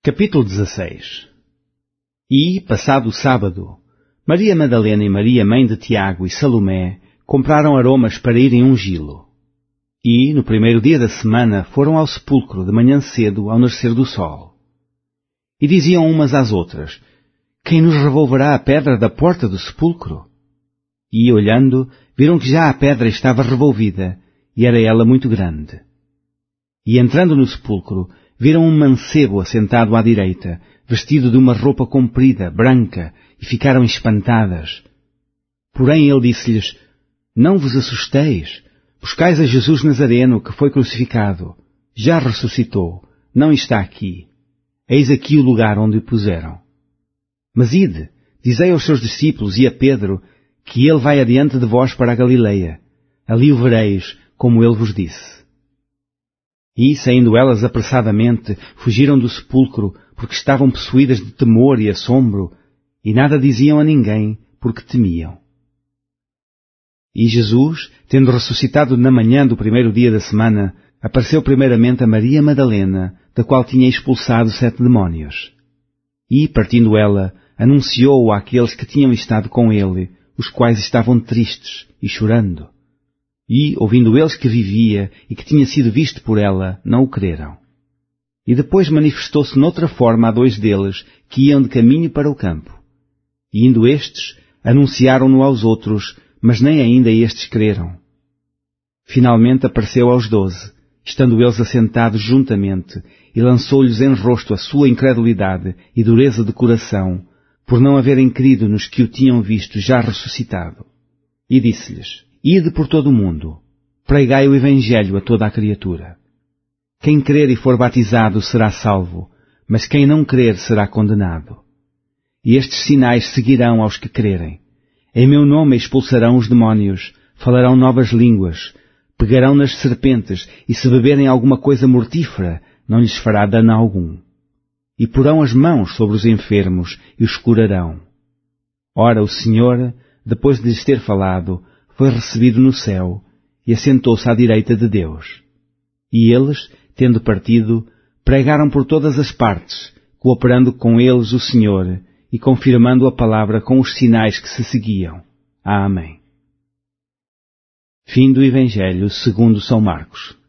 Capítulo 16. E, passado o sábado, Maria Madalena e Maria, mãe de Tiago, e Salomé compraram aromas para irem ungí-lo. E, no primeiro dia da semana, foram ao sepulcro de manhã cedo, ao nascer do sol. E diziam umas às outras: Quem nos revolverá a pedra da porta do sepulcro? E, olhando, viram que já a pedra estava revolvida, e era ela muito grande. E, entrando no sepulcro, viram um mancebo assentado à direita, vestido de uma roupa comprida, branca, e ficaram espantadas. Porém ele disse-lhes: Não vos assusteis, buscais a Jesus Nazareno, que foi crucificado. Já ressuscitou, não está aqui. Eis aqui o lugar onde o puseram. Mas ide, dizei aos seus discípulos e a Pedro, que ele vai adiante de vós para a Galileia. Ali o vereis, como ele vos disse. E, saindo elas apressadamente, fugiram do sepulcro, porque estavam possuídas de temor e assombro, e nada diziam a ninguém, porque temiam. E Jesus, tendo ressuscitado na manhã do primeiro dia da semana, apareceu primeiramente a Maria Madalena, da qual tinha expulsado 7 demónios. E, partindo ela, anunciou-o àqueles que tinham estado com ele, os quais estavam tristes e chorando. E, ouvindo eles que vivia e que tinha sido visto por ela, não o creram. E depois manifestou-se noutra forma a 2 deles, que iam de caminho para o campo. E indo estes, anunciaram-no aos outros, mas nem ainda estes creram. Finalmente apareceu aos 12, estando eles assentados juntamente, e lançou-lhes em rosto a sua incredulidade e dureza de coração, por não haverem crido nos que o tinham visto já ressuscitado. E disse-lhes: Ide por todo o mundo, pregai o Evangelho a toda a criatura. Quem crer e for batizado será salvo, mas quem não crer será condenado. E estes sinais seguirão aos que crerem. Em meu nome expulsarão os demónios, falarão novas línguas, pegarão nas serpentes, e se beberem alguma coisa mortífera, não lhes fará dano algum. E porão as mãos sobre os enfermos e os curarão. Ora, o Senhor, depois de lhes ter falado, foi recebido no céu e assentou-se à direita de Deus. E eles, tendo partido, pregaram por todas as partes, cooperando com eles o Senhor e confirmando a palavra com os sinais que se seguiam. Amém. Fim do Evangelho segundo São Marcos.